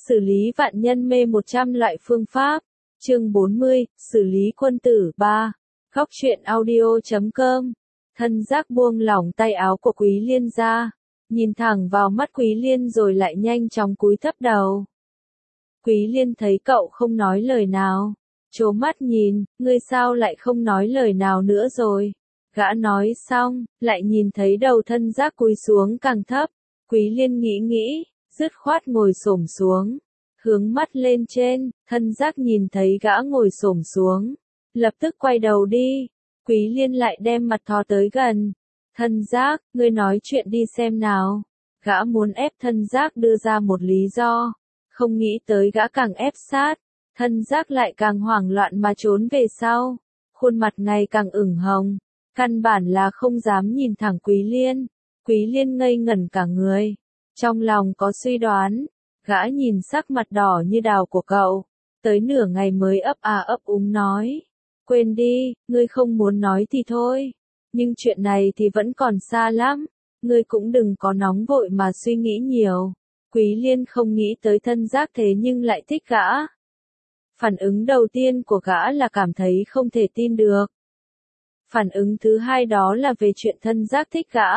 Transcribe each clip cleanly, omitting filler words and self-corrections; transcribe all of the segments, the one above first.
Xử lý vạn nhân mê 100 loại phương pháp. Chương 40, xử lý quân tử 3. Góc truyện audio.com. Thân giác buông lỏng tay áo của Quý Liên ra, nhìn thẳng vào mắt Quý Liên rồi lại nhanh chóng cúi thấp đầu. Quý Liên thấy cậu không nói lời nào, trố mắt nhìn, ngươi sao lại không nói lời nào nữa rồi. Gã nói xong, lại nhìn thấy đầu thân giác cúi xuống càng thấp. Quý Liên nghĩ, dứt khoát ngồi xổm xuống, hướng mắt lên trên, thân giác nhìn thấy gã ngồi xổm xuống, lập tức quay đầu đi. Quý Liên lại đem mặt thò tới gần. Thân giác, ngươi nói chuyện đi xem nào. Gã muốn ép thân giác đưa ra một lý do, không nghĩ tới gã càng ép sát. Thân giác lại càng hoảng loạn mà trốn về sau, khuôn mặt ngày càng ửng hồng, căn bản là không dám nhìn thẳng Quý Liên. Quý Liên ngây ngẩn cả người, trong lòng có suy đoán. Gã nhìn sắc mặt đỏ như đào của cậu, tới nửa ngày mới ấp úng nói. Quên đi, ngươi không muốn nói thì thôi, nhưng chuyện này thì vẫn còn xa lắm, ngươi cũng đừng có nóng vội mà suy nghĩ nhiều. Quý Liên không nghĩ tới thân giác thế nhưng lại thích gã. Phản ứng đầu tiên của gã là cảm thấy không thể tin được. Phản ứng thứ hai đó là về chuyện thân giác thích gã.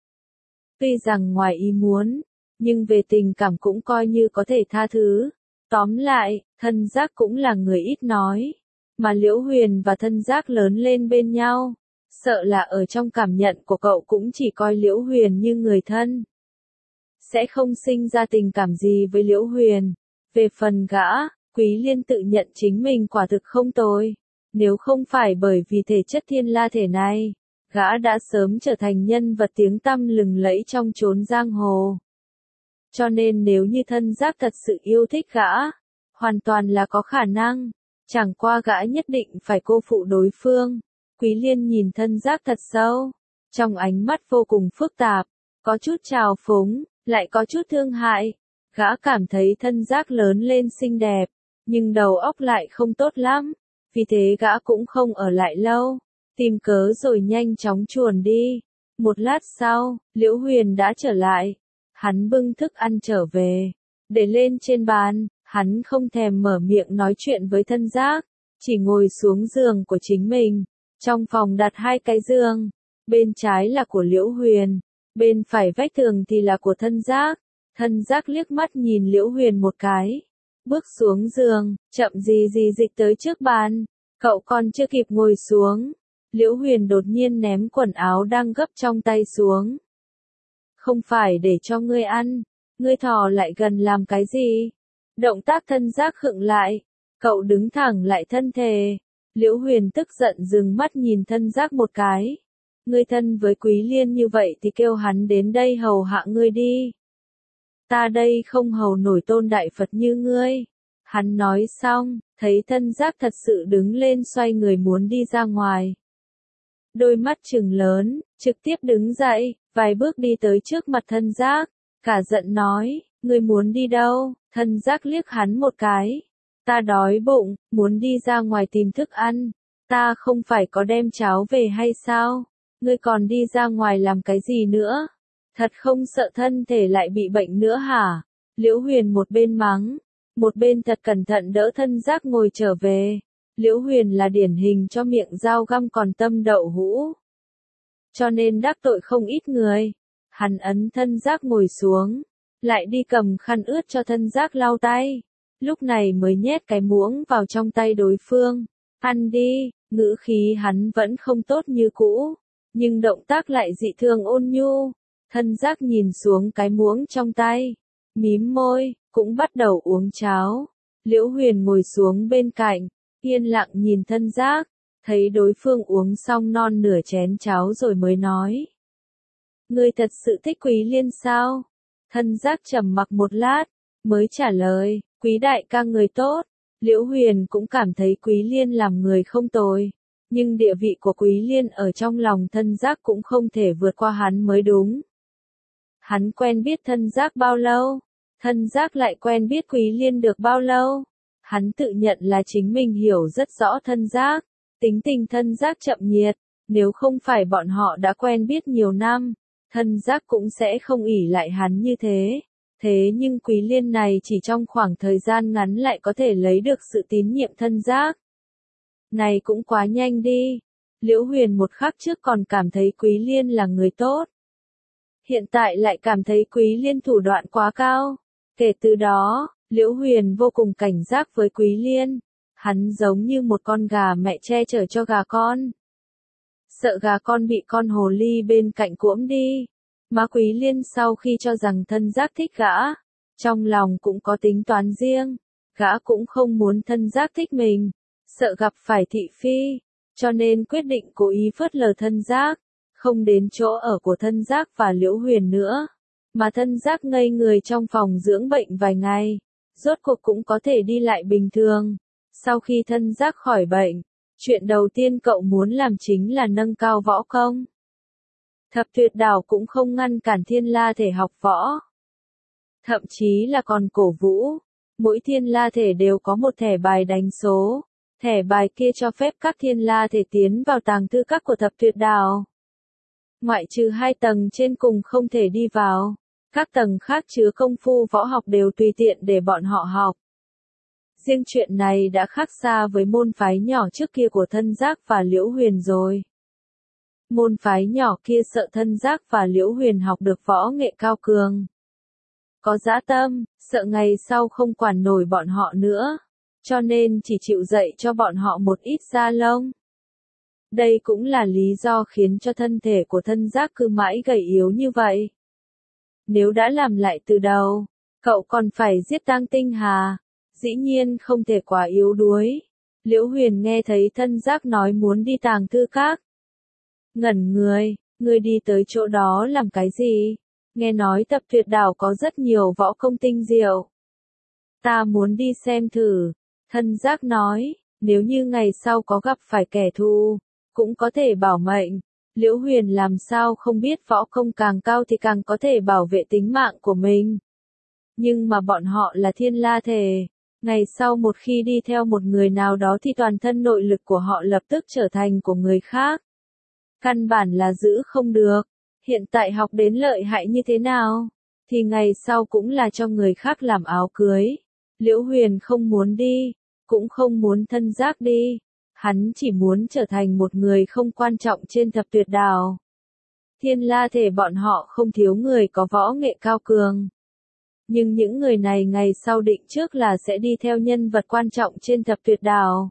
Tuy rằng ngoài ý muốn, nhưng về tình cảm cũng coi như có thể tha thứ. Tóm lại, thân giác cũng là người ít nói, mà Liễu Huyền và thân giác lớn lên bên nhau, sợ là ở trong cảm nhận của cậu cũng chỉ coi Liễu Huyền như người thân, sẽ không sinh ra tình cảm gì với Liễu Huyền. Về phần gã, Quý Liên tự nhận chính mình quả thực không tồi, nếu không phải bởi vì thể chất thiên la thể này, gã đã sớm trở thành nhân vật tiếng tăm lừng lẫy trong chốn giang hồ. Cho nên nếu như thân giác thật sự yêu thích gã, hoàn toàn là có khả năng, chẳng qua gã nhất định phải cô phụ đối phương. Quý Liên nhìn thân giác thật sâu, trong ánh mắt vô cùng phức tạp, có chút trào phúng, lại có chút thương hại. Gã cảm thấy thân giác lớn lên xinh đẹp, nhưng đầu óc lại không tốt lắm, vì thế gã cũng không ở lại lâu, tìm cớ rồi nhanh chóng chuồn đi. Một lát sau, Liễu Huyền đã trở lại, hắn bưng thức ăn trở về, để lên trên bàn, hắn không thèm mở miệng nói chuyện với thân giác, chỉ ngồi xuống giường của chính mình. Trong phòng đặt hai cái giường, bên trái là của Liễu Huyền, bên phải vách tường thì là của thân giác. Thân giác liếc mắt nhìn Liễu Huyền một cái, bước xuống giường, chậm gì dịch tới trước bàn. Cậu còn chưa kịp ngồi xuống, Liễu Huyền đột nhiên ném quần áo đang gấp trong tay xuống. Không phải để cho ngươi ăn, ngươi thò lại gần làm cái gì? Động tác thân giác khựng lại, cậu đứng thẳng lại thân thể. Liễu Huyền tức giận dừng mắt nhìn thân giác một cái. Ngươi thân với Quý Liên như vậy thì kêu hắn đến đây hầu hạ ngươi đi. Ta đây không hầu nổi tôn đại Phật như ngươi. Hắn nói xong, thấy thân giác thật sự đứng lên xoay người muốn đi ra ngoài. Đôi mắt trừng lớn, trực tiếp đứng dậy, vài bước đi tới trước mặt thân giác, cả giận nói, ngươi muốn đi đâu? Thân giác liếc hắn một cái. Ta đói bụng, muốn đi ra ngoài tìm thức ăn. Ta không phải có đem cháo về hay sao? Ngươi còn đi ra ngoài làm cái gì nữa? Thật không sợ thân thể lại bị bệnh nữa hả? Liễu Huyền một bên mắng, một bên thật cẩn thận đỡ thân giác ngồi trở về. Liễu Huyền là điển hình cho miệng dao găm còn tâm đậu hũ, cho nên đắc tội không ít người. Hắn ấn thân giác ngồi xuống, lại đi cầm khăn ướt cho thân giác lau tay, lúc này mới nhét cái muỗng vào trong tay đối phương. Ăn đi. Ngữ khí hắn vẫn không tốt như cũ, nhưng động tác lại dị thường ôn nhu. Thân giác nhìn xuống cái muỗng trong tay, mím môi, cũng bắt đầu uống cháo. Liễu Huyền ngồi xuống bên cạnh, yên lặng nhìn thân giác, thấy đối phương uống xong non nửa chén cháo rồi mới nói. Ngươi thật sự thích Quý Liên sao? Thân giác trầm mặc một lát, mới trả lời, Quý đại ca người tốt. Liễu Huyền cũng cảm thấy Quý Liên làm người không tồi, nhưng địa vị của Quý Liên ở trong lòng thân giác cũng không thể vượt qua hắn mới đúng. Hắn quen biết thân giác bao lâu? Thân giác lại quen biết Quý Liên được bao lâu? Hắn tự nhận là chính mình hiểu rất rõ thân giác, tính tình thân giác chậm nhiệt, nếu không phải bọn họ đã quen biết nhiều năm, thân giác cũng sẽ không ỷ lại hắn như thế. Thế nhưng Quý Liên này chỉ trong khoảng thời gian ngắn lại có thể lấy được sự tín nhiệm thân giác. Này cũng quá nhanh đi. Liễu Huyền một khắc trước còn cảm thấy Quý Liên là người tốt. Hiện tại lại cảm thấy Quý Liên thủ đoạn quá cao. Kể từ đó, Liễu Huyền vô cùng cảnh giác với Quý Liên. Hắn giống như một con gà mẹ che chở cho gà con. Sợ gà con bị con hồ ly bên cạnh cuỗm đi. Mà Quý Liên sau khi cho rằng thân giác thích gã, trong lòng cũng có tính toán riêng. Gã cũng không muốn thân giác thích mình, sợ gặp phải thị phi, cho nên quyết định cố ý phớt lờ thân giác, không đến chỗ ở của thân giác và Liễu Huyền nữa. Mà thân giác ngây người trong phòng dưỡng bệnh vài ngày, rốt cuộc cũng có thể đi lại bình thường. Sau khi thân giác khỏi bệnh, chuyện đầu tiên cậu muốn làm chính là nâng cao võ công. Thập Tuyệt Đảo cũng không ngăn cản Thiên La Thể học võ. Thậm chí là còn cổ vũ. Mỗi Thiên La Thể đều có một thẻ bài đánh số. Thẻ bài kia cho phép các Thiên La Thể tiến vào tàng thư các của Thập Tuyệt Đảo. Ngoại trừ 2 tầng trên cùng không thể đi vào. Các tầng khác chứa công phu võ học đều tùy tiện để bọn họ học. Riêng chuyện này đã khác xa với môn phái nhỏ trước kia của thân giác và Liễu Huyền rồi. Môn phái nhỏ kia sợ thân giác và Liễu Huyền học được võ nghệ cao cường. Có dã tâm, sợ ngày sau không quản nổi bọn họ nữa. Cho nên chỉ chịu dạy cho bọn họ một ít da lông. Đây cũng là lý do khiến cho thân thể của thân giác cứ mãi gầy yếu như vậy. Nếu đã làm lại từ đầu, cậu còn phải giết Tang Tinh Hà. Dĩ nhiên không thể quá yếu đuối. Liễu Huyền nghe thấy thân giác nói muốn đi tàng thư các. Ngẩn người, ngươi đi tới chỗ đó làm cái gì? Nghe nói Thập Tuyệt Đảo có rất nhiều võ công tinh diệu. Ta muốn đi xem thử. Thân giác nói, nếu như ngày sau có gặp phải kẻ thù, cũng có thể bảo mệnh. Liễu Huyền làm sao không biết võ công càng cao thì càng có thể bảo vệ tính mạng của mình. Nhưng mà bọn họ là Thiên La Thể. Ngày sau một khi đi theo một người nào đó thì toàn thân nội lực của họ lập tức trở thành của người khác. Căn bản là giữ không được. Hiện tại học đến lợi hại như thế nào, thì ngày sau cũng là cho người khác làm áo cưới. Liễu Huyền không muốn đi, cũng không muốn thân giác đi. Hắn chỉ muốn trở thành một người không quan trọng trên Thập Tuyệt Đảo. Thiên La Thể bọn họ không thiếu người có võ nghệ cao cường. Nhưng những người này ngày sau định trước là sẽ đi theo nhân vật quan trọng trên Thập Tuyệt Đảo.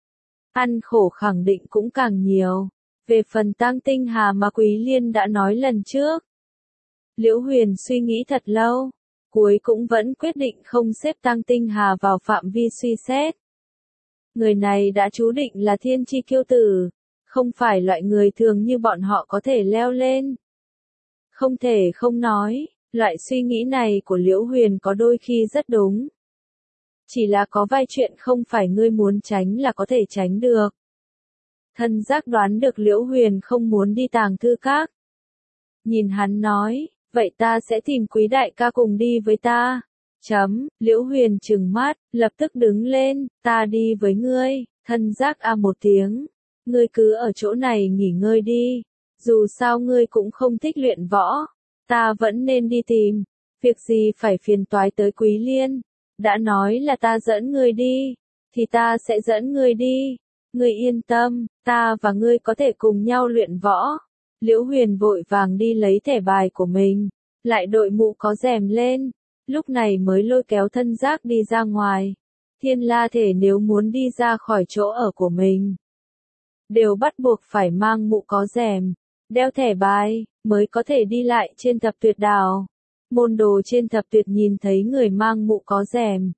Ăn khổ khẳng định cũng càng nhiều. Về phần Tang Tinh Hà mà Quý Liên đã nói lần trước. Liễu Huyền suy nghĩ thật lâu, cuối cũng vẫn quyết định không xếp Tang Tinh Hà vào phạm vi suy xét. Người này đã chú định là thiên chi kiêu tử, không phải loại người thường như bọn họ có thể leo lên. Không thể không nói, loại suy nghĩ này của Liễu Huyền có đôi khi rất đúng. Chỉ là có vài chuyện không phải ngươi muốn tránh là có thể tránh được. Thân giác đoán được Liễu Huyền không muốn đi tàng thư các. Nhìn hắn nói, vậy ta sẽ tìm Quý đại ca cùng đi với ta. Liễu Huyền trừng mắt, lập tức đứng lên, ta đi với ngươi. Thân giác một tiếng, ngươi cứ ở chỗ này nghỉ ngơi đi. Dù sao ngươi cũng không thích luyện võ, ta vẫn nên đi tìm. Việc gì phải phiền toái tới Quý Liên. Đã nói là ta dẫn ngươi đi, thì ta sẽ dẫn ngươi đi. Ngươi yên tâm, ta và ngươi có thể cùng nhau luyện võ. Liễu Huyền vội vàng đi lấy thẻ bài của mình, lại đội mũ có rèm lên, lúc này mới lôi kéo thân giác đi ra ngoài. Thiên La Thể nếu muốn đi ra khỏi chỗ ở của mình, đều bắt buộc phải mang mũ có rèm, đeo thẻ bài, mới có thể đi lại trên Thập Tuyệt Đảo. Môn đồ trên Thập Tuyệt nhìn thấy người mang mũ có rèm,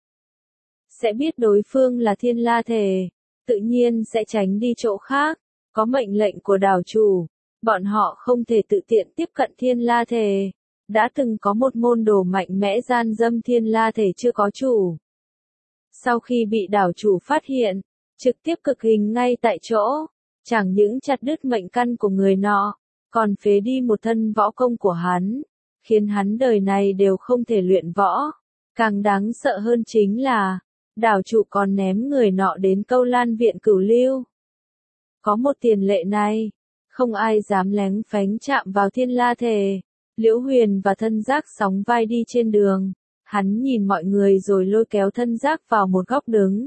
sẽ biết đối phương là Thiên La Thể, tự nhiên sẽ tránh đi chỗ khác. Có mệnh lệnh của đảo chủ, bọn họ không thể tự tiện tiếp cận Thiên La Thể. Đã từng có một môn đồ mạnh mẽ gian dâm Thiên La Thể chưa có chủ. Sau khi bị đảo chủ phát hiện, trực tiếp cực hình ngay tại chỗ, chẳng những chặt đứt mệnh căn của người nọ, còn phế đi một thân võ công của hắn, khiến hắn đời này đều không thể luyện võ. Càng đáng sợ hơn chính là, đảo chủ còn ném người nọ đến Câu Lan viện Cửu Lưu. Có một tiền lệ này, không ai dám lén phánh chạm vào Thiên La Thể. Liễu Huyền và thân giác sóng vai đi trên đường, Hắn nhìn mọi người rồi lôi kéo Thân Giác vào một góc đứng.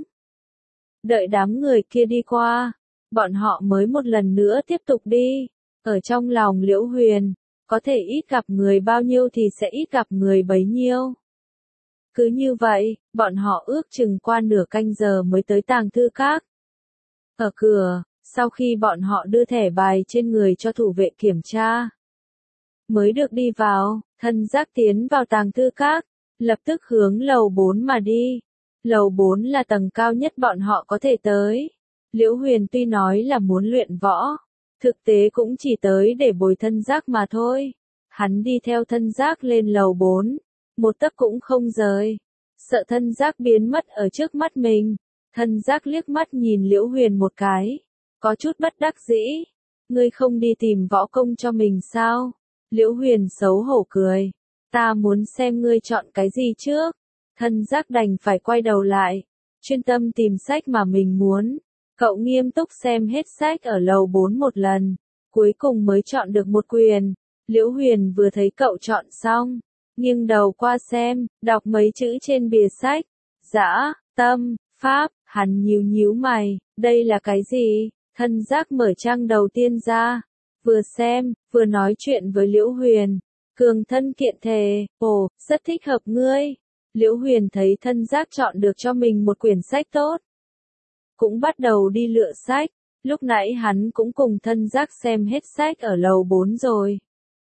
Đợi đám người kia đi qua, bọn họ mới một lần nữa tiếp tục đi. Ở trong lòng Liễu Huyền, có thể ít gặp người bao nhiêu thì sẽ ít gặp người bấy nhiêu. Cứ như vậy, bọn họ ước chừng qua nửa canh giờ mới tới tàng thư các. Ở cửa, sau khi bọn họ đưa thẻ bài trên người cho thủ vệ kiểm tra, mới được đi vào, Thân Giác tiến vào tàng thư các, lập tức hướng lầu 4 mà đi. Lầu 4 là tầng cao nhất bọn họ có thể tới. Liễu Huyền tuy nói là muốn luyện võ, thực tế cũng chỉ tới để bồi Thân Giác mà thôi. Hắn đi theo Thân Giác lên lầu 4, một tấc cũng không rời, sợ Thân Giác biến mất ở trước mắt mình. Thân Giác liếc mắt nhìn Liễu Huyền một cái, có chút bất đắc dĩ. Ngươi không đi tìm võ công cho mình sao? Liễu Huyền xấu hổ cười. Ta muốn xem ngươi chọn cái gì trước. Thân Giác đành phải quay đầu lại, chuyên tâm tìm sách mà mình muốn. Cậu nghiêm túc xem hết sách ở lầu 4 một lần, cuối cùng mới chọn được một quyển. Liễu Huyền vừa thấy cậu chọn xong, nghiêng đầu qua xem, đọc mấy chữ trên bìa sách. Dã, tâm, pháp, hắn nhíu nhíu mày, đây là cái gì? Thân Giác mở trang đầu tiên ra, vừa xem, vừa nói chuyện với Liễu Huyền. Cường thân kiện thể, ồ, rất thích hợp ngươi. Liễu Huyền thấy Thân Giác chọn được cho mình một quyển sách tốt, cũng bắt đầu đi lựa sách. Lúc nãy hắn cũng cùng Thân Giác xem hết sách ở lầu 4 rồi.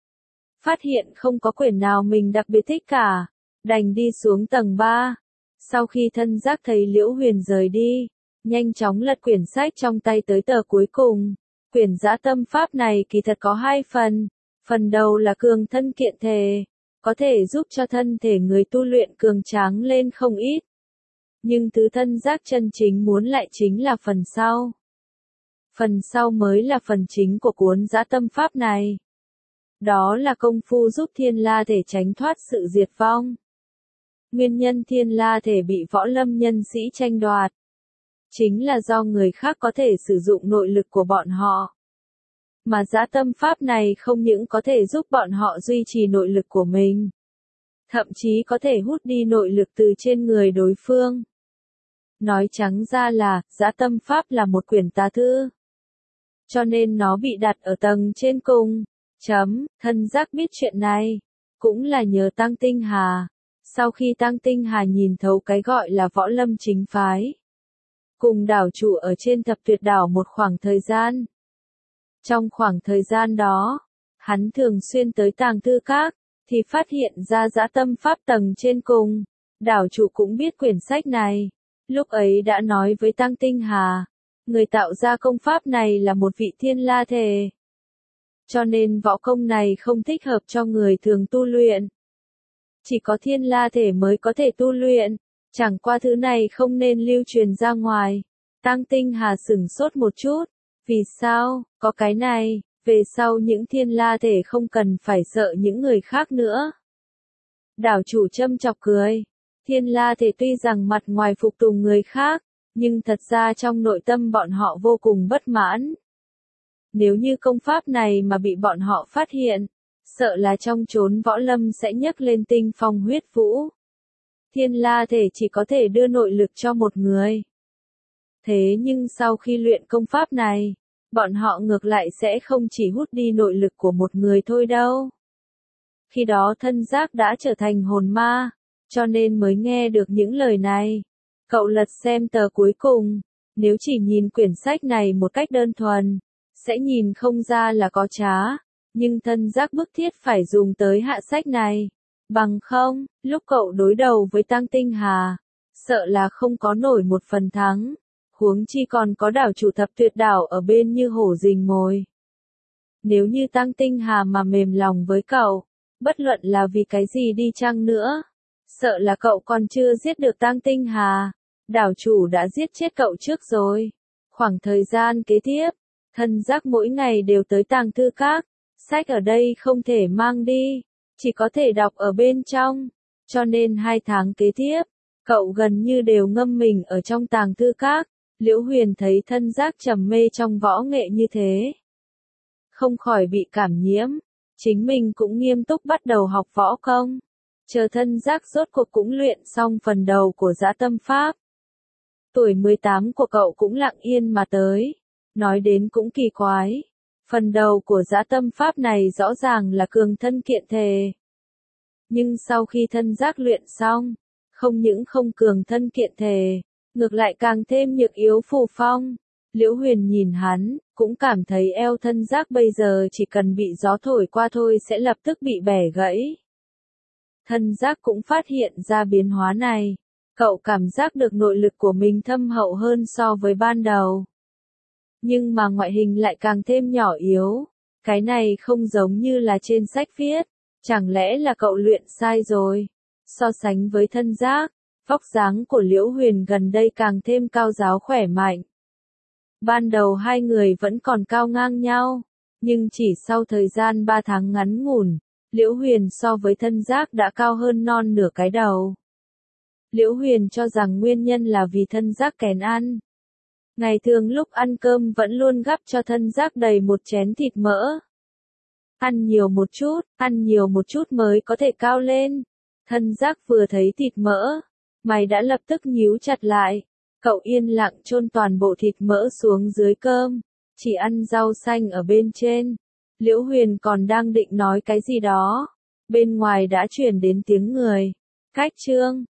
Phát hiện không có quyển nào mình đặc biệt thích cả, đành đi xuống tầng 3. Sau khi Thân Giác thấy Liễu Huyền rời đi, nhanh chóng lật quyển sách trong tay tới tờ cuối cùng. Quyển Dã Tâm Pháp này kỳ thật có 2 phần. Phần đầu là cường thân kiện thể, có thể giúp cho thân thể người tu luyện cường tráng lên không ít. Nhưng thứ Thân Giác chân chính muốn lại chính là phần sau. Phần sau mới là phần chính của cuốn Dã Tâm Pháp này. Đó là công phu giúp Thiên La Thể tránh thoát sự diệt vong. Nguyên nhân Thiên La Thể bị võ lâm nhân sĩ tranh đoạt, chính là do người khác có thể sử dụng nội lực của bọn họ. Mà Dã Tâm Pháp này không những có thể giúp bọn họ duy trì nội lực của mình, thậm chí có thể hút đi nội lực từ trên người đối phương. Nói trắng ra là, Dã Tâm Pháp là một quyển tà thư, cho nên nó bị đặt ở tầng trên cùng. Thân Giác biết chuyện này, cũng là nhờ Tăng Tinh Hà. Sau khi Tăng Tinh Hà nhìn thấu cái gọi là võ lâm chính phái, cùng đảo chủ ở trên Thập Tuyệt Đảo một khoảng thời gian. Trong khoảng thời gian đó, hắn thường xuyên tới tàng thư các, thì phát hiện ra Dã Tâm Pháp tầng trên cùng. Đảo chủ cũng biết quyển sách này, lúc ấy đã nói với Tăng Tinh Hà, người tạo ra công pháp này là một vị Thiên La Thể. Cho nên võ công này không thích hợp cho người thường tu luyện. Chỉ có Thiên La Thể mới có thể tu luyện, chẳng qua thứ này không nên lưu truyền ra ngoài. Tăng Tinh Hà sửng sốt một chút. Vì sao, có cái này, về sau những Thiên La Thể không cần phải sợ những người khác nữa. Đảo chủ châm chọc cười. Thiên La Thể tuy rằng mặt ngoài phục tùng người khác, nhưng thật ra trong nội tâm bọn họ vô cùng bất mãn. Nếu như công pháp này mà bị bọn họ phát hiện, sợ là trong chốn võ lâm sẽ nhấc lên tinh phong huyết vũ. Thiên La Thể chỉ có thể đưa nội lực cho một người. Thế nhưng sau khi luyện công pháp này, bọn họ ngược lại sẽ không chỉ hút đi nội lực của một người thôi đâu. Khi đó Thân Giác đã trở thành hồn ma, cho nên mới nghe được những lời này. Cậu lật xem tờ cuối cùng, nếu chỉ nhìn quyển sách này một cách đơn thuần, sẽ nhìn không ra là có trá, nhưng Thân Giác bức thiết phải dùng tới hạ sách này. Bằng không, lúc cậu đối đầu với Tăng Tinh Hà, sợ là không có nổi một phần thắng. Huống chi còn có đảo chủ Thập Tuyệt Đảo ở bên như hổ rình mồi. Nếu như Tăng Tinh Hà mà mềm lòng với cậu, bất luận là vì cái gì đi chăng nữa, sợ là cậu còn chưa giết được Tăng Tinh Hà, đảo chủ đã giết chết cậu trước rồi. Khoảng thời gian kế tiếp, Thân Giác mỗi ngày đều tới tàng thư các, sách ở đây không thể mang đi, chỉ có thể đọc ở bên trong, cho nên 2 tháng kế tiếp, cậu gần như đều ngâm mình ở trong tàng thư các. Liễu Huyền thấy Thân Giác trầm mê trong võ nghệ như thế, không khỏi bị cảm nhiễm, chính mình cũng nghiêm túc bắt đầu học võ công. Chờ thân giác rốt cuộc cũng luyện xong phần đầu của dã tâm pháp. Tuổi 18 của cậu cũng lặng yên mà tới. Nói đến cũng kỳ quái. Phần đầu của dã tâm pháp này rõ ràng là cường thân kiện thể. Nhưng sau khi thân giác luyện xong, không những không cường thân kiện thể, ngược lại càng thêm nhược yếu phù phong. Liễu Huyền nhìn hắn, cũng cảm thấy eo thân giác bây giờ chỉ cần bị gió thổi qua thôi sẽ lập tức bị bẻ gãy. Thân giác cũng phát hiện ra biến hóa này. Cậu cảm giác được nội lực của mình thâm hậu hơn so với ban đầu. Nhưng mà ngoại hình lại càng thêm nhỏ yếu. Cái này không giống như là trên sách viết. Chẳng lẽ là cậu luyện sai rồi? So sánh với thân giác, vóc dáng của Liễu Huyền gần đây càng thêm cao ráo khỏe mạnh. Ban đầu hai người vẫn còn cao ngang nhau, nhưng chỉ sau thời gian 3 tháng ngắn ngủn, Liễu Huyền so với thân giác đã cao hơn non nửa cái đầu. Liễu Huyền cho rằng nguyên nhân là vì thân giác kén ăn. Ngày thường lúc ăn cơm vẫn luôn gắp cho thân giác đầy một chén thịt mỡ. Ăn nhiều một chút mới có thể cao lên. Thân giác vừa thấy thịt mỡ, mày đã lập tức nhíu chặt lại. Cậu yên lặng chôn toàn bộ thịt mỡ xuống dưới cơm, chỉ ăn rau xanh ở bên trên. Liễu Huyền còn đang định nói cái gì đó, bên ngoài đã truyền đến tiếng người. Cách chương